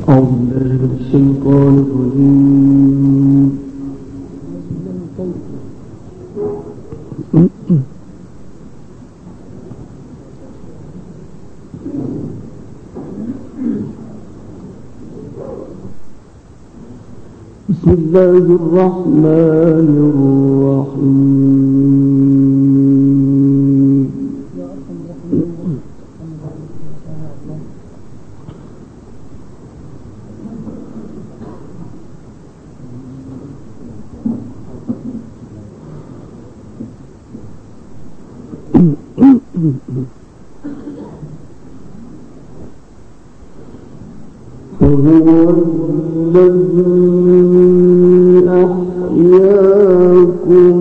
أعوذ بالله من الشيطان الرجيم. بسم الله الرحمن الرحيم. فهو الذي أحياكم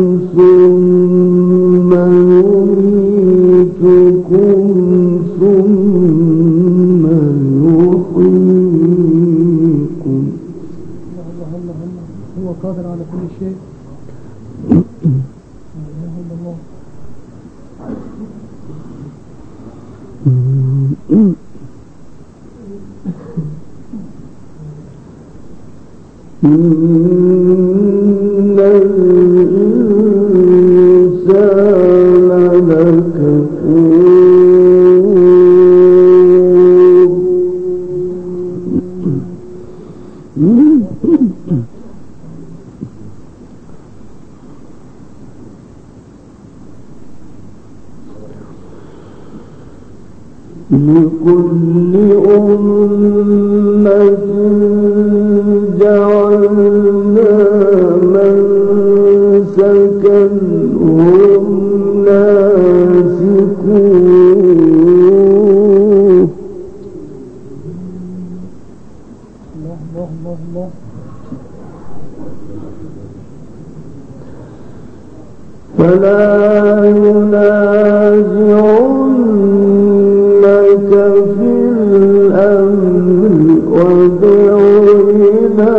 ثم يميتكم ثم يحييكم. الله هو قادر على كل شيء. إن الإنسان لكفور. لكل أمة جعلنا منسكا هم ناسكوه. الله فلا ينازعنك في الأمر وادع إلى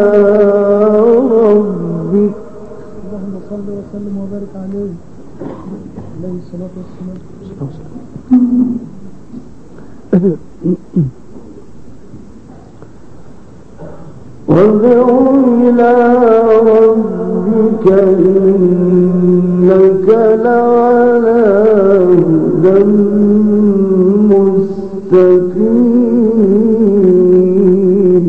ربك. اللهم صل وسلم وبارك عليه الصلاة والسلام. وادع إلى ربك إنك لعلى هدى مستقيم.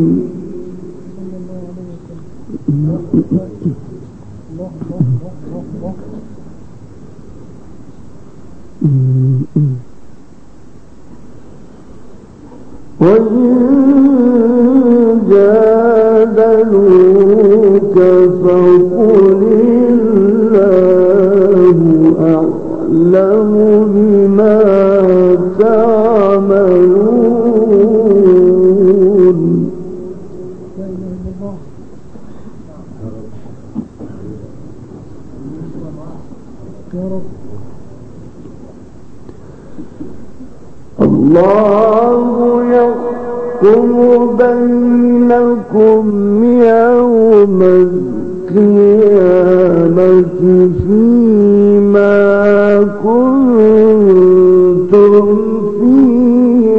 وإن جادلوك فقل الله أعلم بما تعملون. الله يحكم بينكم يوم القيامة فيما كنتم فيه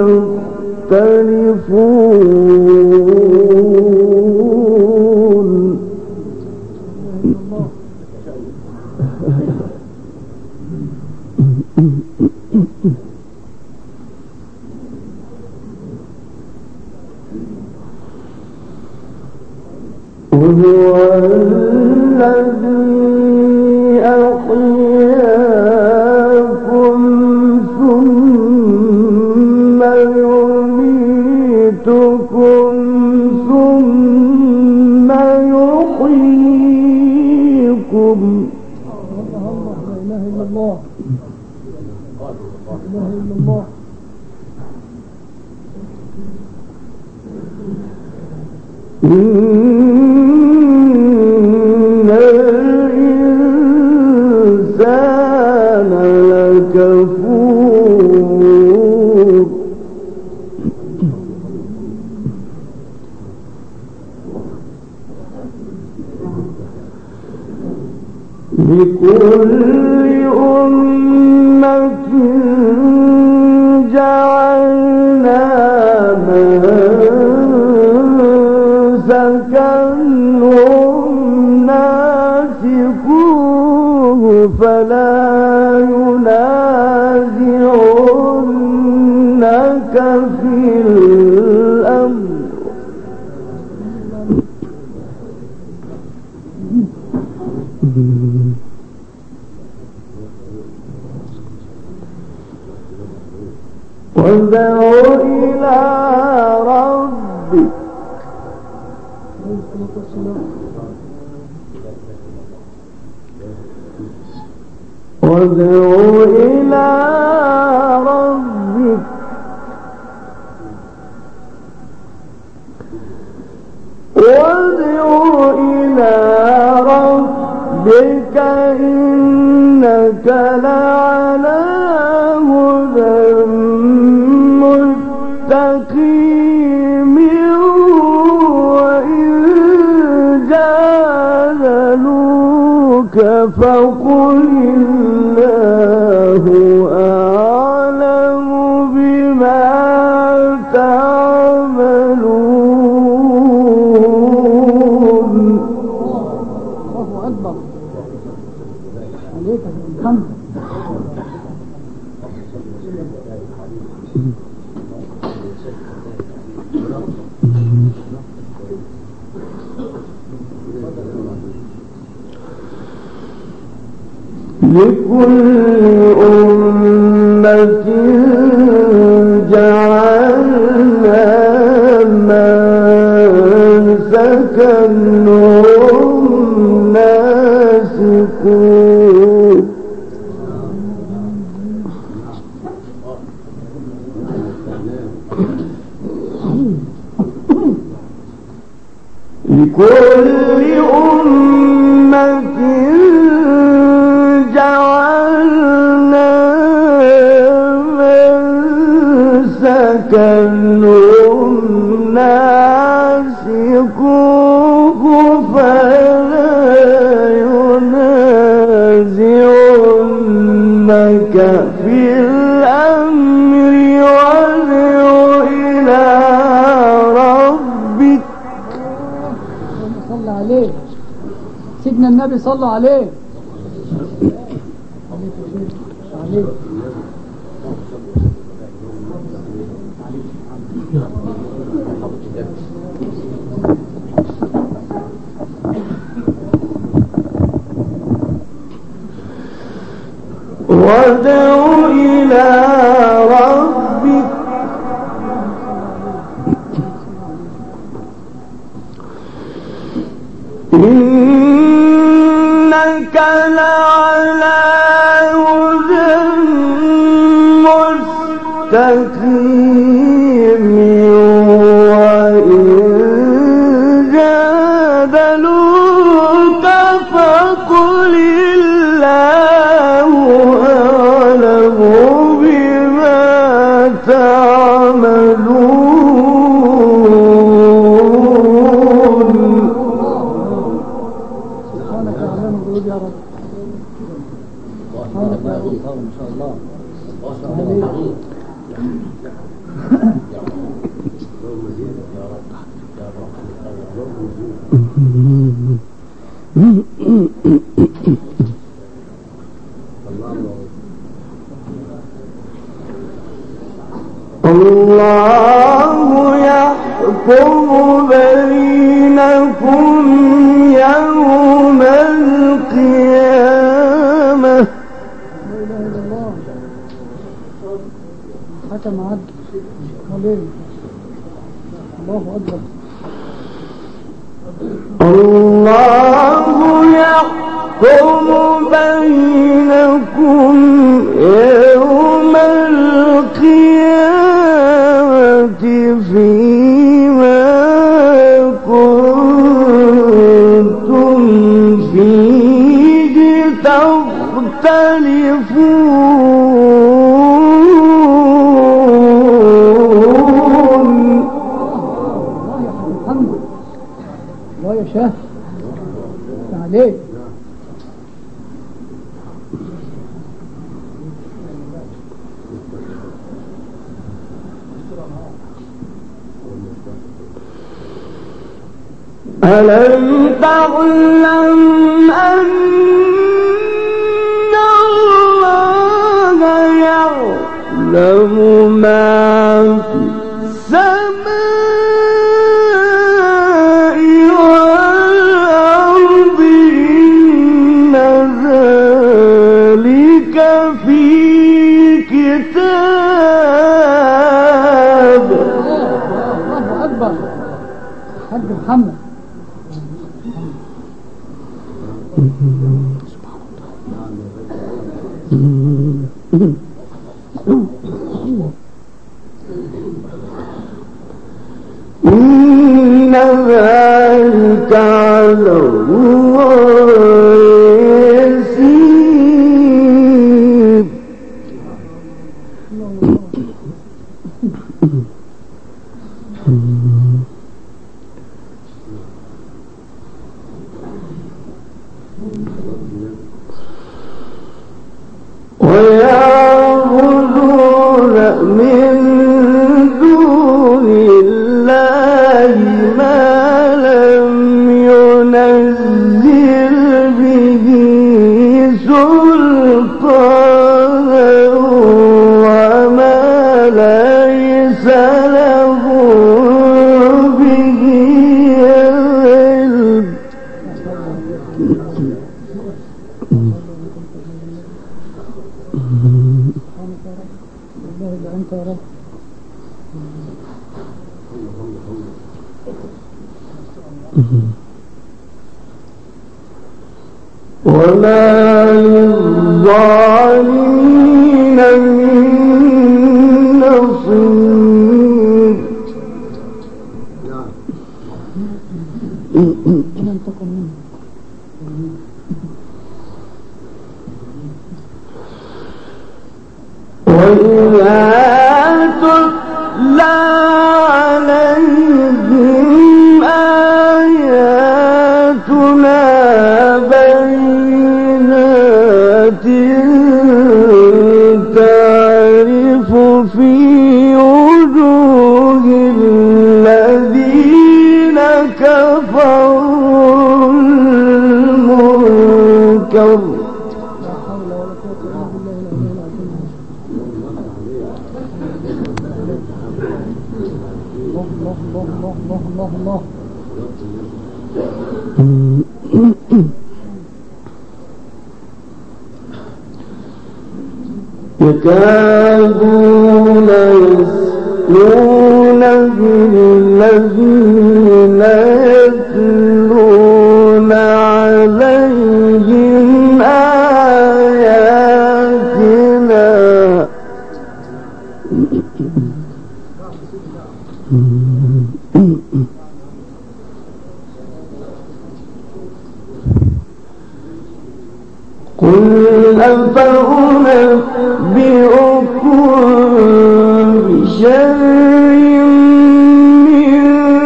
تختلفون. وهو الذي أحياكم ثم يميتكم ثم يحييكم. الله لا إله إلا الله. لا إله إلا الله. إن الإنسان لكفور. لكل أمة جعلنا منسكا وادع إلى ربك وادع إلى ربك وادع إلى ربك إنك لعلى هدى مستقيم وإن جادلوك فقل الله أعلم بما تعملون. الله أكبر عليك الحمد. لكل أمة جعلنا منسكا هم ناسكوه لكل أمة جعلنا منسكا هم ناسكوه فلا ينازعنك في الأمر وادع إلى ربك. صلى عليه سيدنا النبي صلى عليه عليه. وادع إلى ربك إنك لعلى هدى مستقيم وإن جادلوك فقل الله أعلم بما تعملون. سبحانك أعلم الغيوب يا رب. سبحانك يا رب إن شاء الله. الله يحكم بينكم يوم القيامة. لا إله إلا الله. حكم عدل عليه. الله أكبر. الله يحكم بينكم يوم القيامة فيما كنتم فيه تختلفون. الحمد الله يا شاه عليك. ألم تعلم أن الله يعلم ما في السماء والأرض إن ذلك في كتاب محمد إن ذلك على الله يسير ويعبدون من دون الله ما لم ينزل به سلطانا وما ليس له به علم أنت يا رب وما للظالمين من نصير لم تكن منه وإذا تتلى عليهم آياتنا بينات تعرف في وجوه الذين كفروا المنكر الله يكادون يسطون بالذين يتلون عليهم آياتنا قل أفأنبئكم بشر من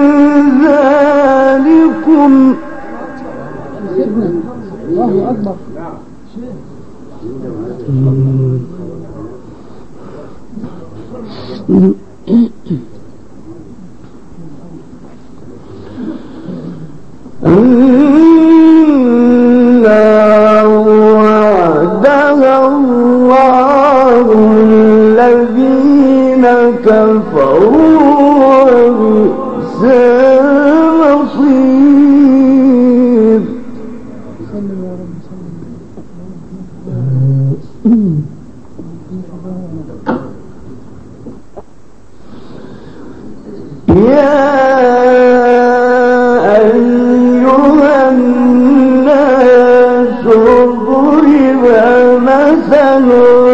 ذلكم الله أكبر النار وعدها الله الذين كفروا وبئس المصير سلم يا رب يا أيها الناس ضرب مثل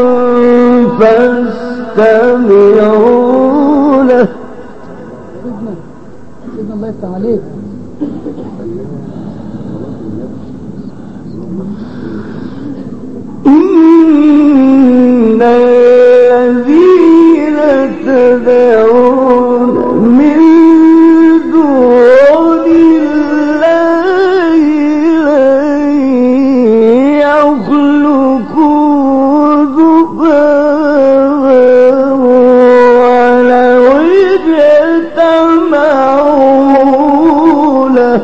فاستمعوا له سيدنا الله يفتح عليك إن الذين تدعون من دون الله لن يخلقوا ذبابا ولو اجتمعوا له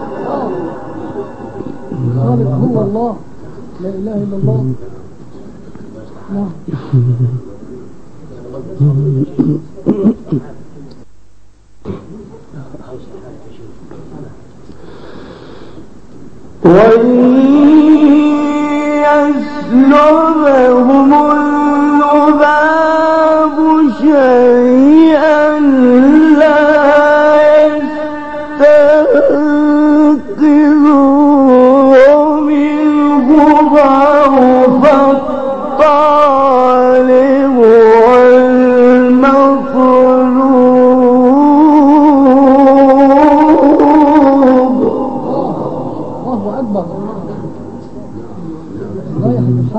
خالق هو الله لا إله إلا الله نعم وإن يسلبهم الذباب شيئا لا يستطيعون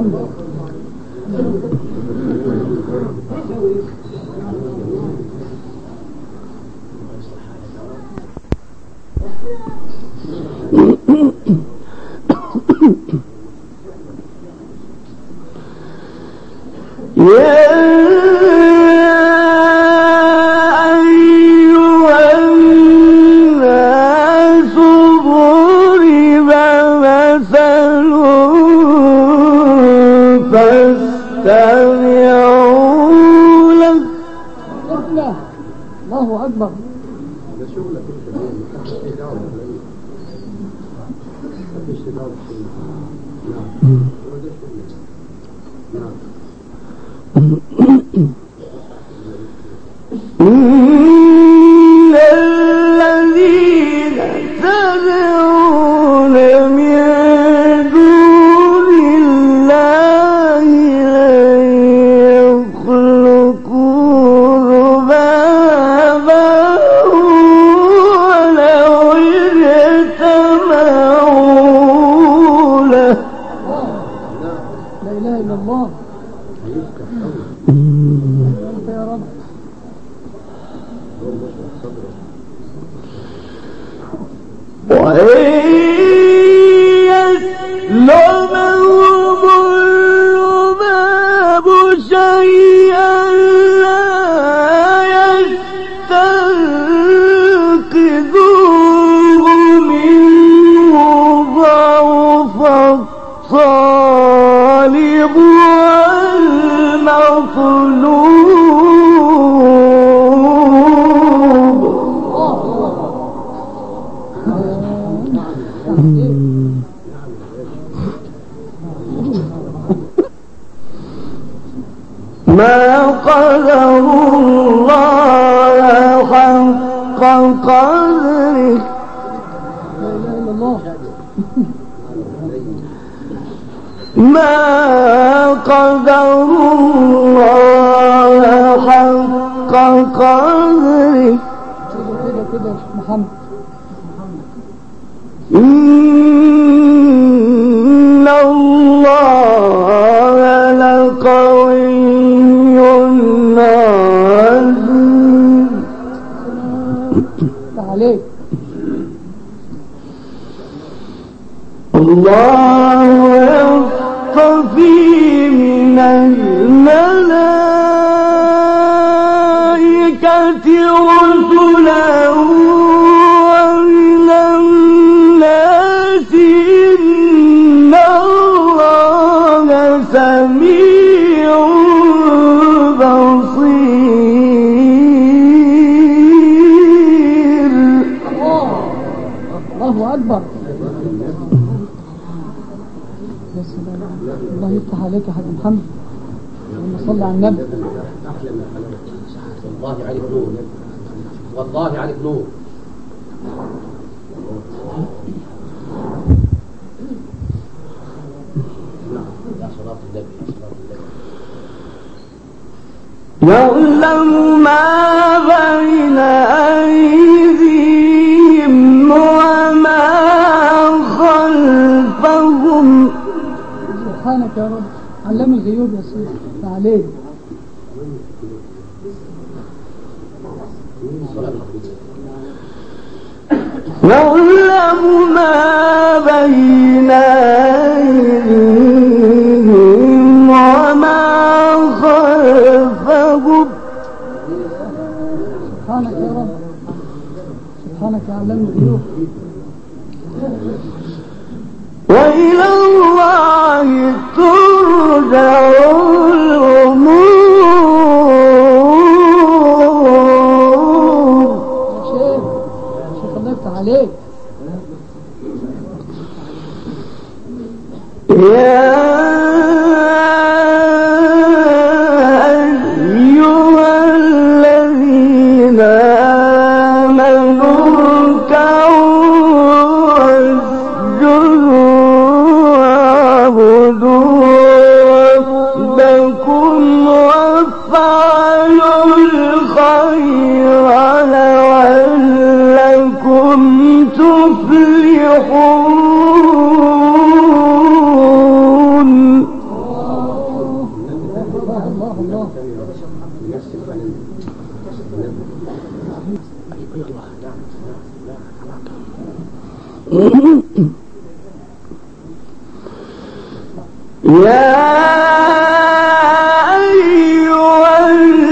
محمد. الله أكبر. إن الذين تدعون من دون الله لن يخلقوا ذبابا ولو اجتمعوا له. لا إله إلا الله. أنت يا رب. وإن يسلبهم الذباب شيئا لا يستنقذوه منه ضعف الطالب والمطلوب. ما قدر الله حق قدره. لا إله إلا الله. ما قدر الله حق قدره. كده يا شيخ محمد. إن الله لقوي عزيز. تعالي. الله يصطفي من الملائكة رسلا ومن الناس إن الله سميع بصير. الله أكبر. يا سلام. الله يفتح عليك يا حاج محمد. اللهم صل على النبي. والله عليك نور، والله عليك نور. يا صلاة النبي، يا صلاة النبي. يعلم ما بين أيديهم وما خلفهم. سبحانك يا رب. علم الغيوب يا سيدي. تعالي. يعلم ما بين أيديهم وما خلفهم. سبحانك يا رب. سبحانك يا علم الغيوب. وإلى الله ترجع الأمور. شيخ الله يفتح عليك. يا أيها الذين آمنوا اركعوا واسجدوا واعبدوا ربكم وافعلوا الخير لعلكم تفلحون. يا أيها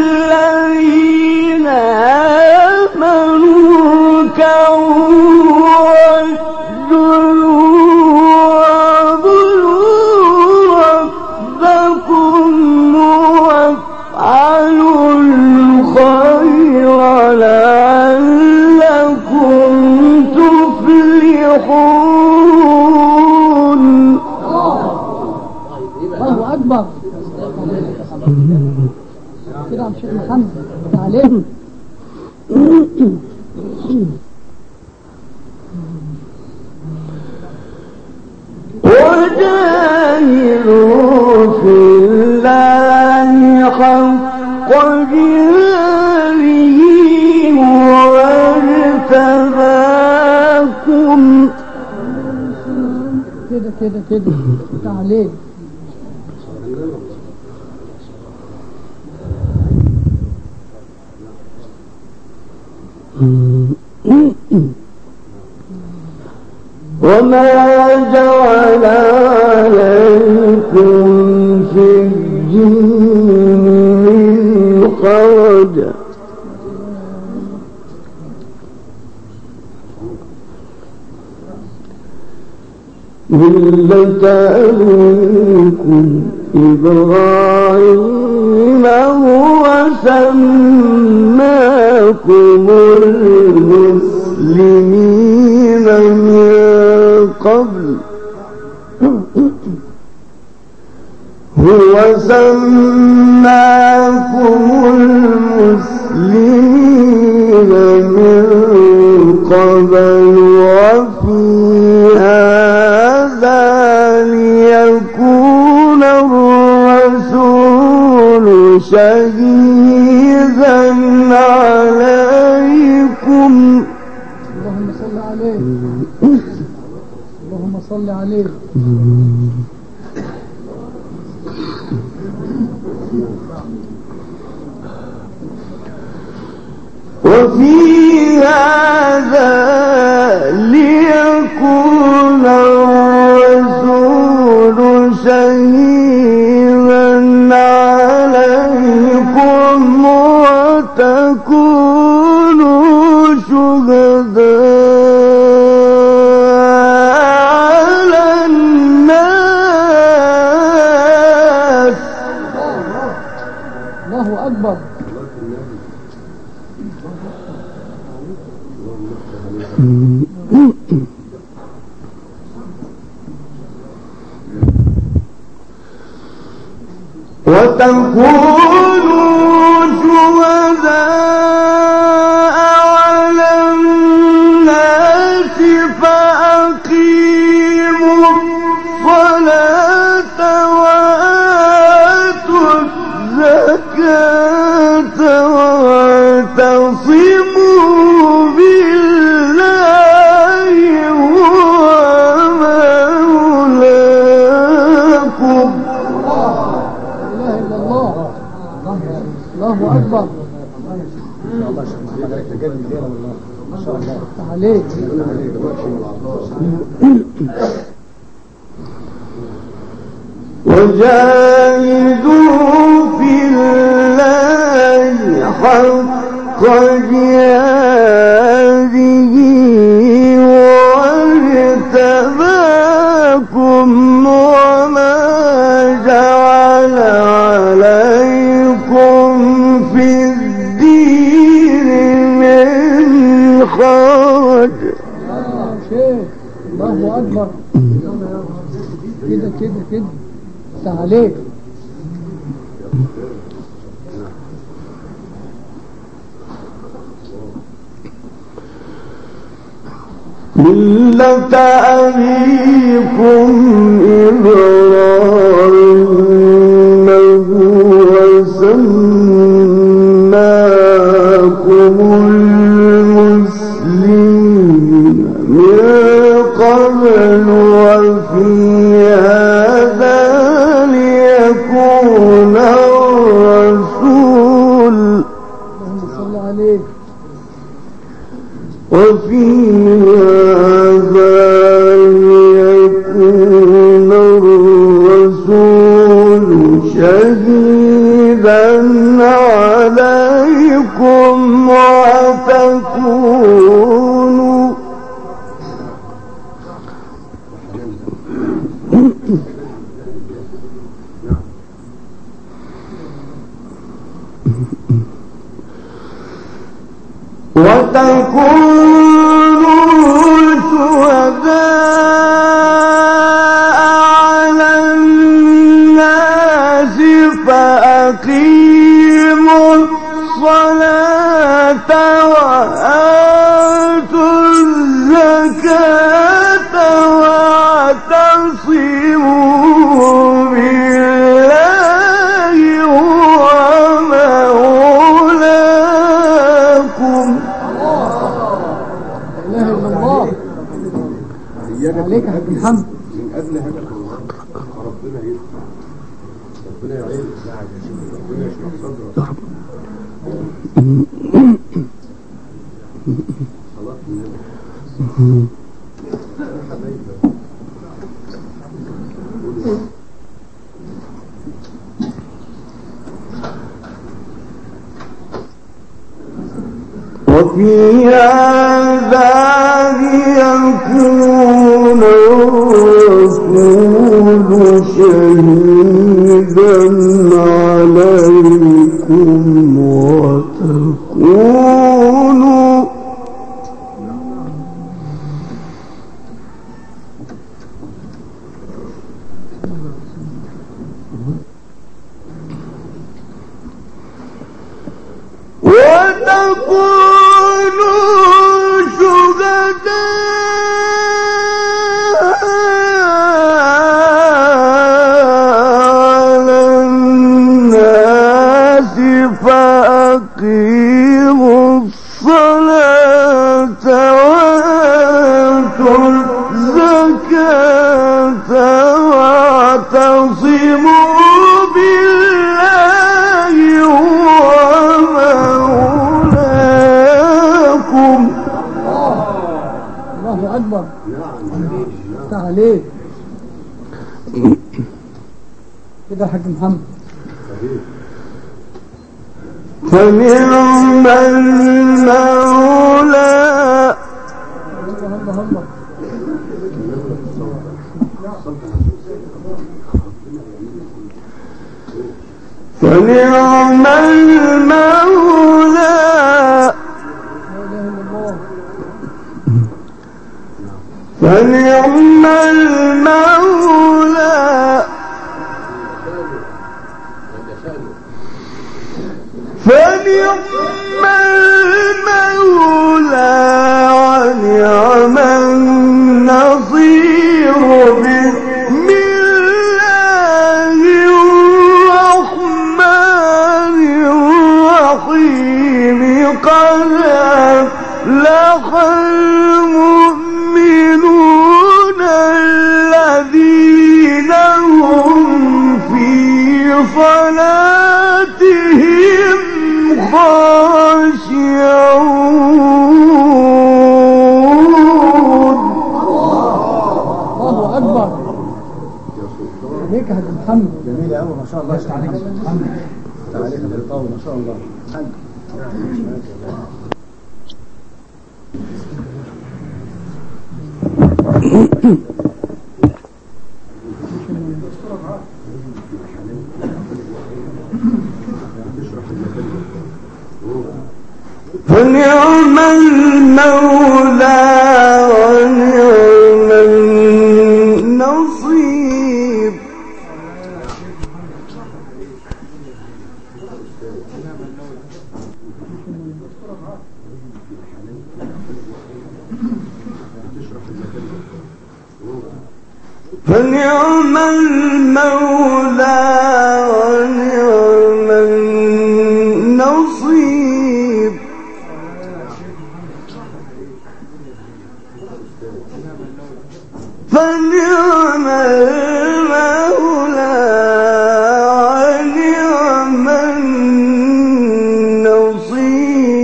الذين آمنوا اركعوا واسجدوا واعبدوا ربكم وافعلوا الخير لعلكم تفلحون. الله أكبر. كده عم شيخ محمد عليه. وجاهدوا في الله حق جهاده هو اجتباكم. كده عليه. وما جعل عليكم في الدين من حرج ملة أبيكم إبراهيم هو سماكم المسلمين من قبل هو سماكم المسلمين من قبل وفي هذا ليكون الرسول شهيدا عليكم. اللهم صل عليه. اللهم صل عليه. وفي هذا ليكون الرسول شهيدا عليكم وتكونوا شهداء على الناس. الله أكبر. وتكونوا شهداء على الناس فأقيموا الصلاة وآتوا الزكاة واعتصموا بالله هو مولاكم. الله أكبر. عليك. وجاهدوا في الله حق جهاده واجتباكم وما جعل عليكم في الدين من حرج. الله أكبر. كده عليك. ملة أبيكم إبراهيم هو سماكم المسلمين من قبل وفي هذا ليكون الرسول الله عليك. وفي هذا ليكون الرسول شهيدا عليكم وتكونوا شهداء على الناس فأقيموا الصلاة وآتوا الزكاة واعتصموا بالله هو مولاكم. لا اله الا الله. عليك يا حاج محمد. من قبل هذا ربنا يفتح، ربنا يعين ربنا يشرح صدرك. صلاة النبي وفي هذا ليكون الرسول شهيدا عليكم وتكونوا فأقيموا الصلاة وآتوا الزكاة واعتصموا بالله هو مولاكم. الله أكبر. افتح عليك كده يا حاج محمد. فنعم المولى. الله الله. فنعم المولى. فنعم المولى. فنعم المولى ونعم النصير. بسم الله الرحمن الرحيم. قد أفلح المؤمنون الذين هم في صلاتهم خاشعون. الله أكبر. عليك يا حاج محمد. جميل قوي ما شاء الله. عليك يا محمد. عليك بالطول ما شاء الله. فنعم المولى ونعم النصير. فنعم المولى ونعم النصير. فنعم المولى ونعم النصير.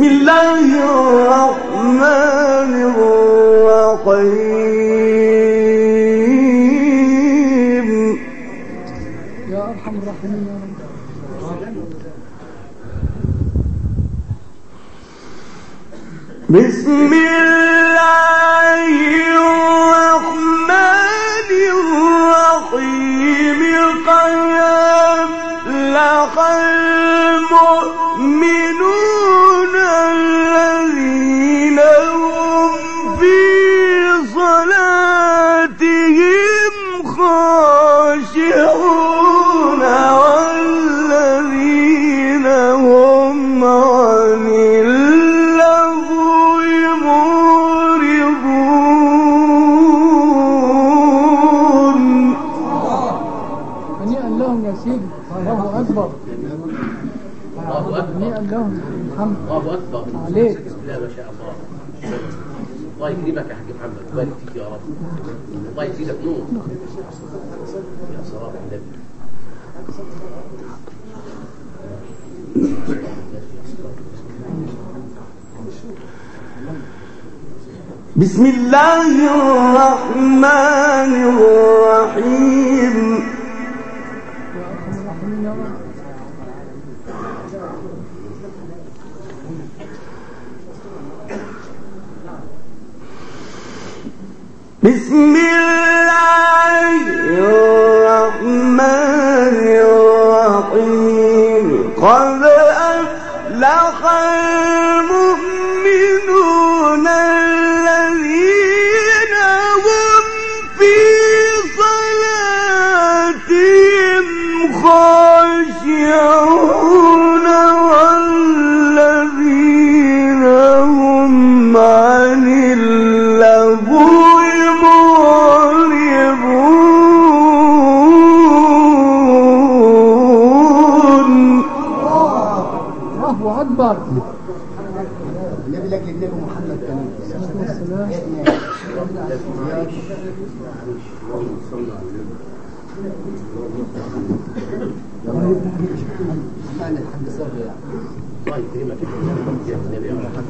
بسم الله الرحمن الرحيم. يا أرحم الراحمين يا رب. بسم الله الرحمن الرحيم. قد أفلح المؤمنون الذين هم في صلاتهم خاشعون والذين هم عن اللغو معرضون. هنيئا لهم يا سيدي. الله أكبر. الله أكبر. هنيئا لهم. الحمد الله أكبر عليك. بسم الله ما شاء الله. الله يكرمك يا حاج محمد، بارك فيك يا رب، الله يزيدك نور يا صلاة النبي. بسم الله الرحمن الرحيم. يا أرحم الراحمين يا رب. بسم الله الرحمن الرحيم. قد أفلح المؤمنون الذين هم في صلاتهم خاشعون والذين هم عن اللغو أكبر. النبي لك النبي محمد كمان والسلام. معنى الحمد صبر يعني. الله يكرمك يا النبي يا رب.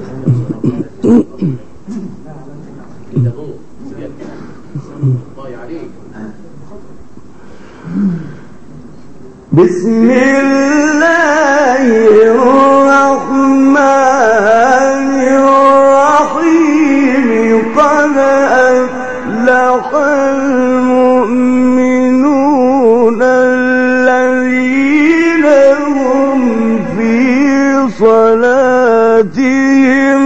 كده نور بجد. الله عليك. بسم الله الرحمن الرحيم. قد أفلح المؤمنون الذين هم في صلاتهم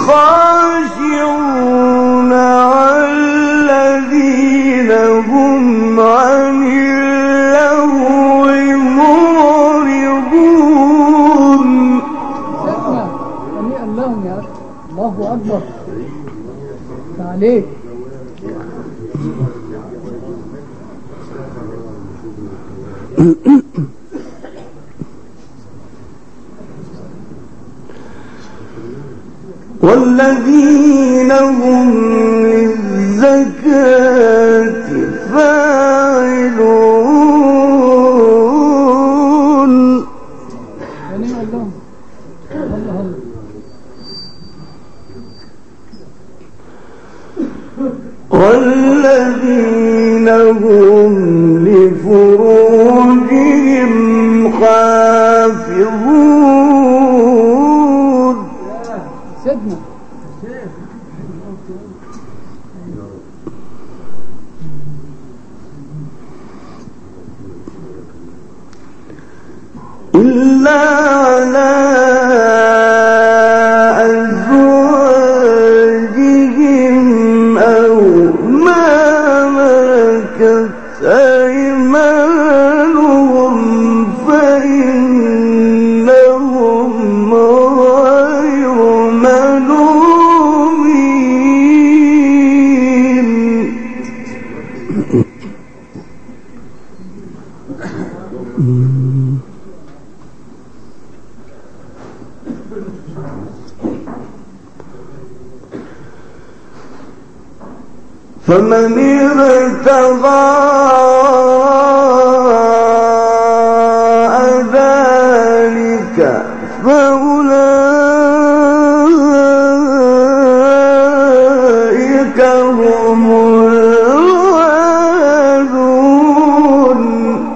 خاشعون والذين هم عن اللغو معرضون. هنيئا لهم يا أخي. الله أكبر عليك. والذين هم للزكاة فاعلون. هنيئا لهم. الله الله. والذين هم لفروجهم حافظون. سيدنا إلا على أزواجهم أو ما ملكت أيمانهم فإنهم غير ملومين. فمن ابتغى ذلك فأولئك هم الوارثون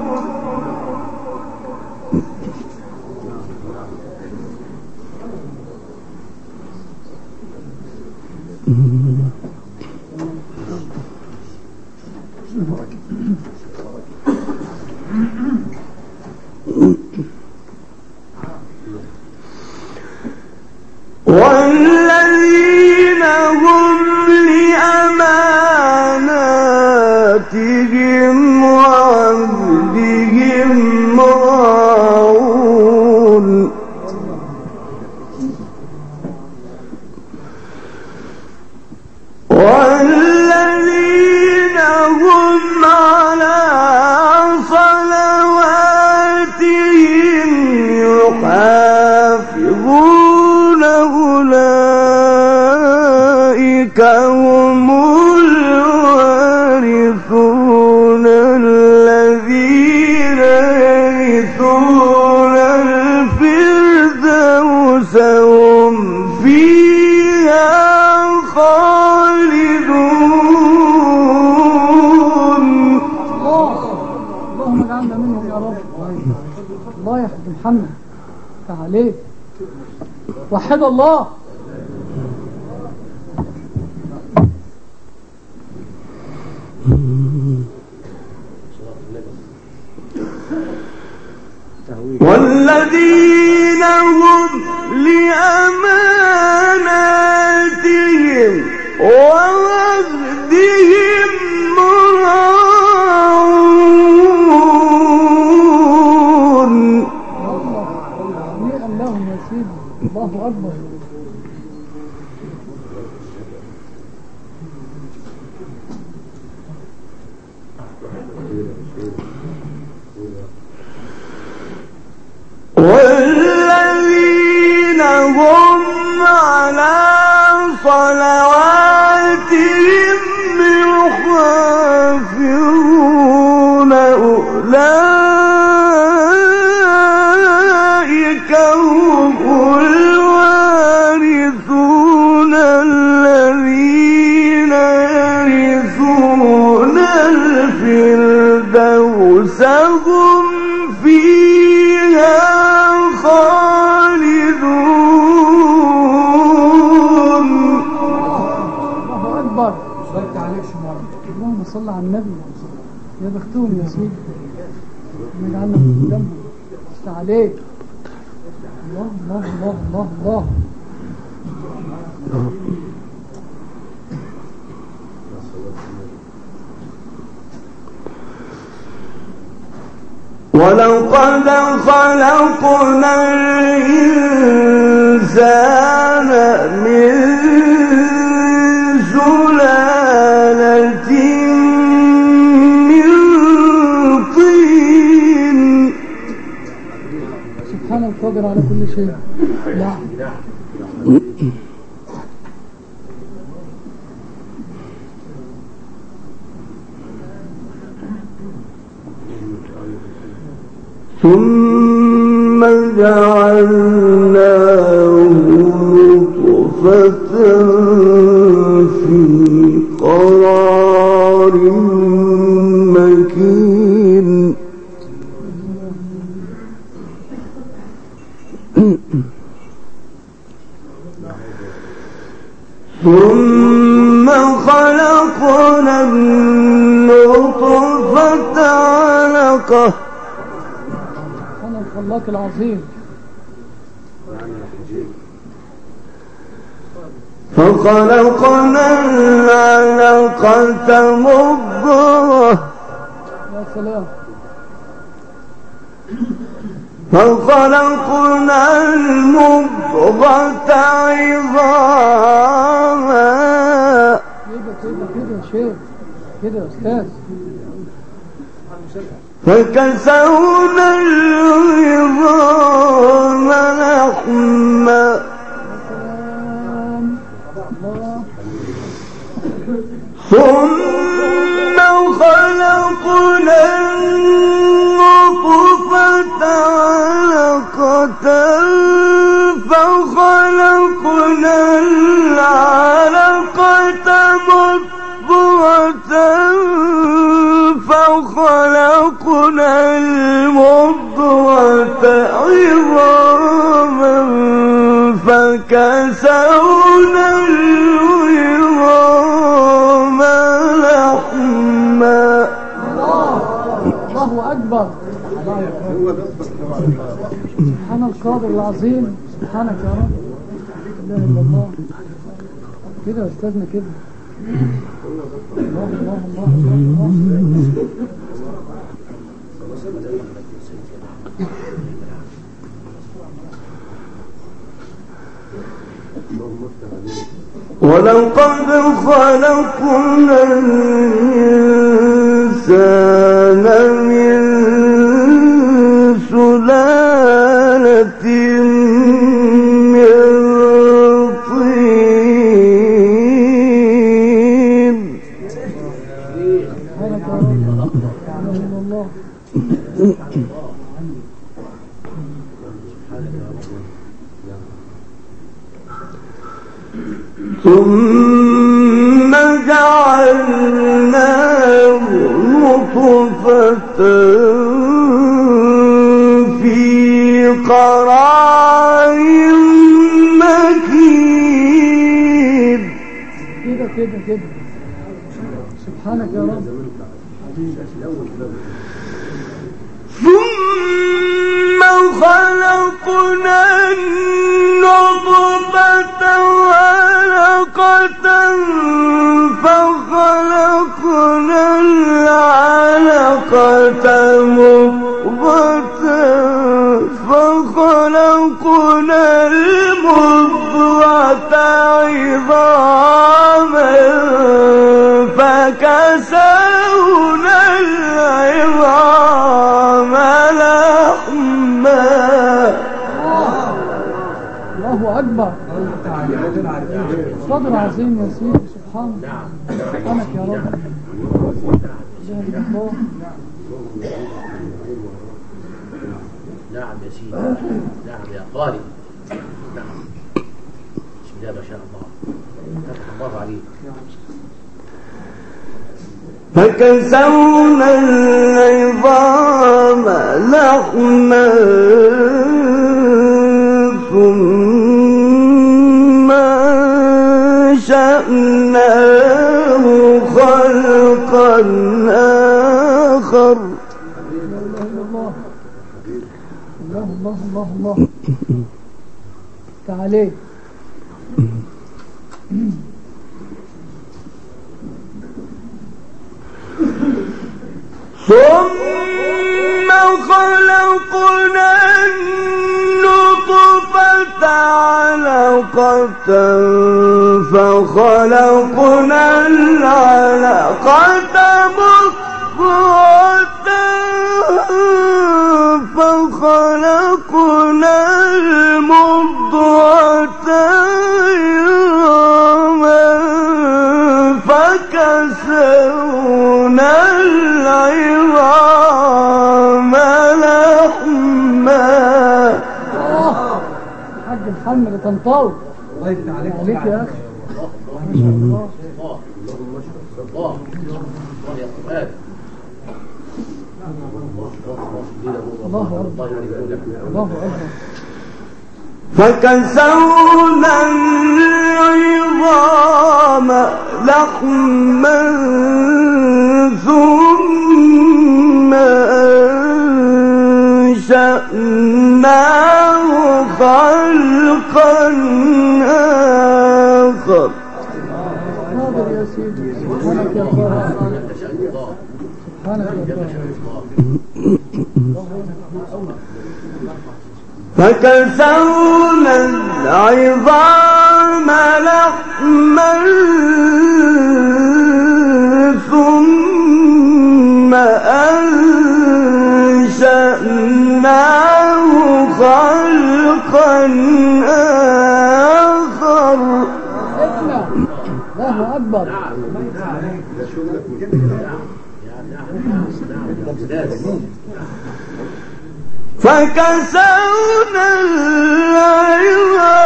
والذين هم لأماناتهم وعهدهم راعون والذين هم على صلواتهم يحافظون أولئك هم الوارثون الذين يرثون الفردوس هم فيها خالدون. اللهم اجعلنا منهم يا رب. الله يا حاج محمد تعالى وحد الله. والذين هم لأماناتهم وعهدهم راعون. هنيئا لهم يا سيدي. الله أكبر. والذين هم على صلواتهم يحافظون أولئك هم الوارثون الذين يرثون الفردوس هم فيها خالدون. الله أكبر. اللهم صل على النبي. يا بختهم يا سيدي. نجعلنا من جنبه. عليك. الله الله الله الله الله. ولقد خلقنا الإنسان من سلالة من طين. سبحان القادر على كل شيء. نعم. ثم جعلناه نطفة في قرار مكين. ثم خلقنا النطفة علقة الخلاق العظيم. فخلقنا العلقة مضغة. يا سلام. فخلقنا المضغة عظاما. كده يا شيخ. كده يا أستاذ. فكسونا العظام لحما. ثم خلقنا النطفة علقة فخلقنا العلقة مضغة فخلقنا المضغة عظاما فكسونا العظام لحما. الله أكبر. سبحان القادر العظيم، سبحانك يا رب. لا إله إلا الله. كده يا أستاذنا كده. الله الله الله الله. ولقد خلقنا الإنسان من سلالة من طين. سبحانك يا رب. لا إله إلا الله. ثم جعلناه نطفة في قرار مكين. كده كده. سبحانك يا رب. ثم خلقنا النطفة علقة فخلقنا العلقة مضغة فخلقنا المضغة عظاما فكسونا العظام لحما. الله أكبر. قدر عظيم يا سيدي. سبحانك يا رب. لا إله إلا الله. نعم يا سيدي، نعم يا قارئ، نعم. بسم الله ما شاء الله، فتح الله عليك. فكسونا العظام لحما ثم أنشأناه خلقا آخر. الله الله الله الله. تعالي. ثم خلقنا النطفة علقة فخلقنا العلقة مضغة فخلقنا المضغة عظاما فكسونا العظام لحما. حاج محمد طنطاوي. الله يفتح عليك عليك يا أخي. ما شاء الله. الله يا قرآن. الله أكبر. الله أكبر. فكسونا العظام لحما ثم أنشأناه خلقا آخر. حاضر يا سيدي. سبحانك يا قرآن. سبحانك يا قرآن. فكسونا العظام لحما ثم أنشأناه خلقا آخر. الله أكبر. فكسونا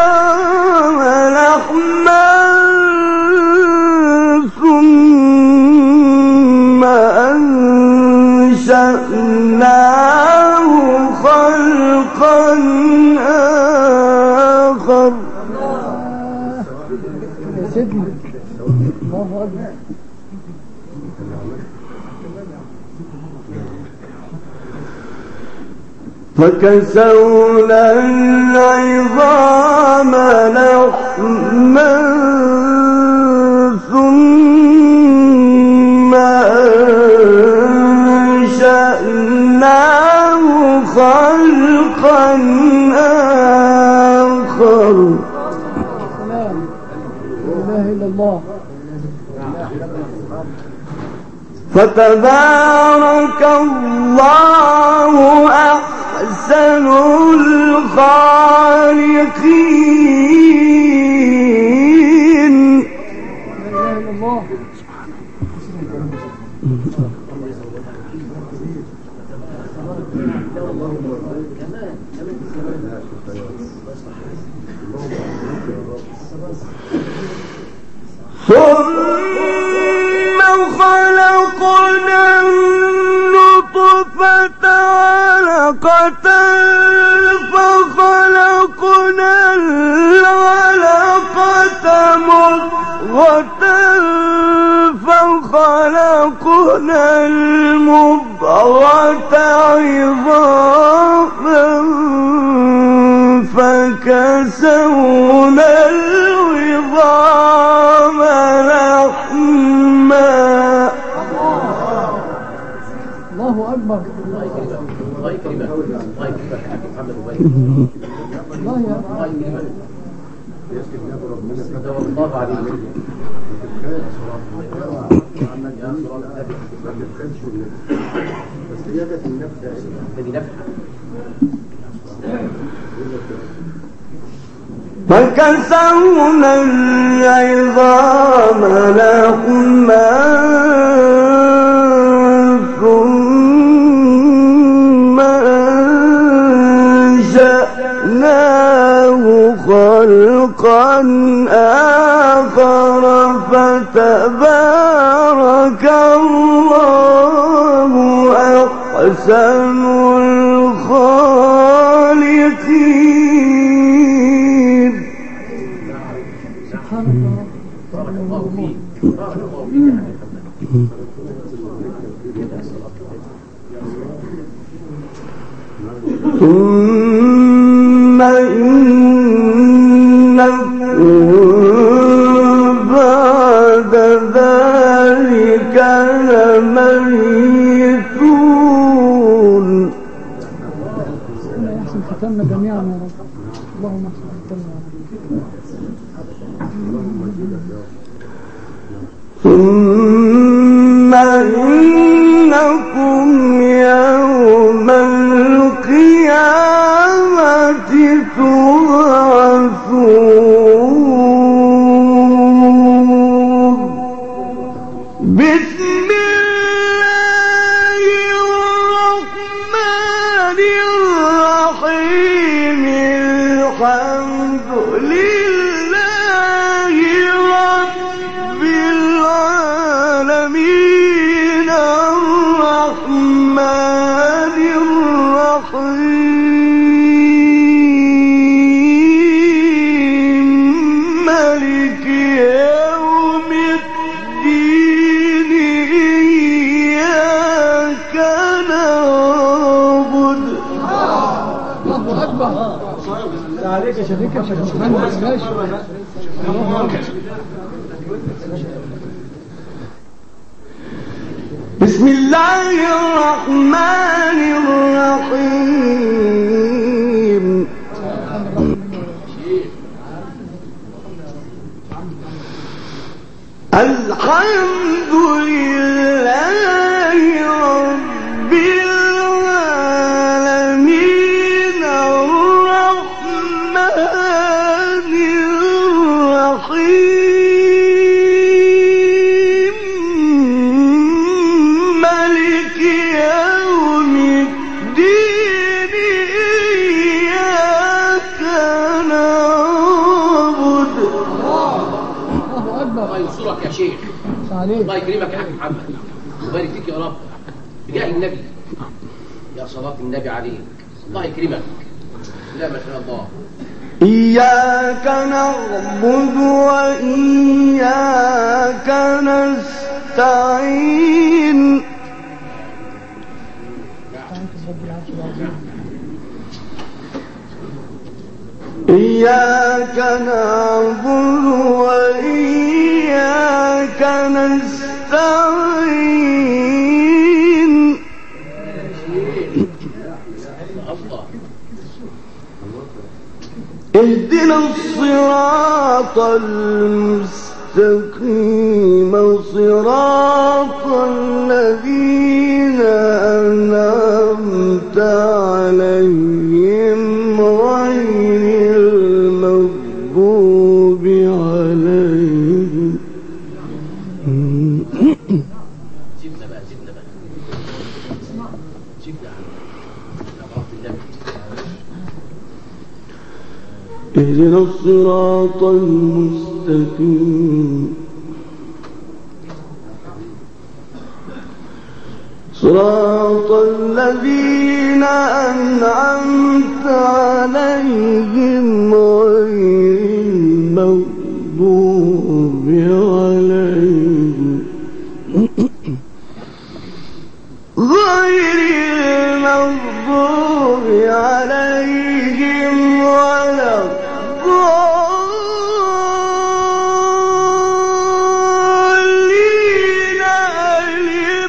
العظام لحما ثم أنشأناه خلقا آخر. يا سيدنا الله أكبر. فكسونا العظام لحما ثم أنشأناه خلقا آخر. سلام لا إله إلا الله. فتبارك الله أحسن الخالقين. لا إله إلا الله. ثم خلقنا النطفة علقة فخلقنا العلقة مضغة فخلقنا المضغة عظاما فكسونا العظام لحما. الله أكبر. الله يكرمك الله يكرمك يا حاج محمد وبارك الله يا الله يكرمك الله عليك بس هي جت النفس الذي نفحه. فكسونا العظام لحما ثم أنشأناه خلقا آخر فتبارك الله أحسن الخالقين. سبحان الله. بارك الله فيك بارك الله فيك يا حاج محمد. ثم إنكم بعد ذلك لميتون. ربنا يحسن ختمنا جميعا يا رب. اللهم احسن ختمنا. ثم إنكم يوم القيامة تبعثون. بسم الله الرحمن الرحيم. الحمد لله رب العالمين الرحمن الرحيم مالك يوم الدين. إياك نعبد. الله أكبر. عليك يا شريك يا شيخ محمد. ماشي. الله أكبر. بسم الله الرحمن الرحيم. الحمد لله رب العالمين الرحمن الرحيم مالك يوم الدين. إياك نعبد. الله أكبر. الله ينصرك يا شيخ. عليك. الله يكرمك يا حاج محمد وبارك فيك يا رب بجاه النبي. يا صلاة النبي عليك، الله يكرمك. لا ما شاء الله. إياك نعبد وإياك نستعين إياك نعبد وإياك نستعين الله. اهدنا الصراط المستقيم صراط الذين أنعمت عليهم غير المغضوب عليهم. جبنا بقى جبنا بقى جبنا يا صلاة النبي. اهدنا الصراط المستقيم صراط الذين أنعمت عليهم غير المغضوب عليهم ولا الضالين. ألف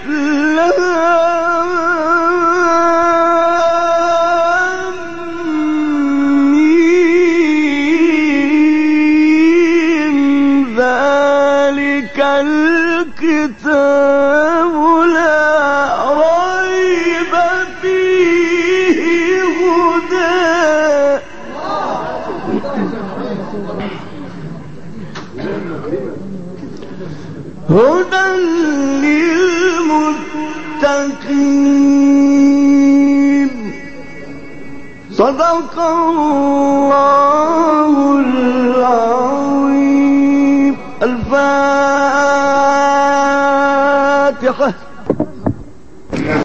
لام ميم ذلك الكتاب لا ريب فيه هدى للمتقين. صدق الله العظيم.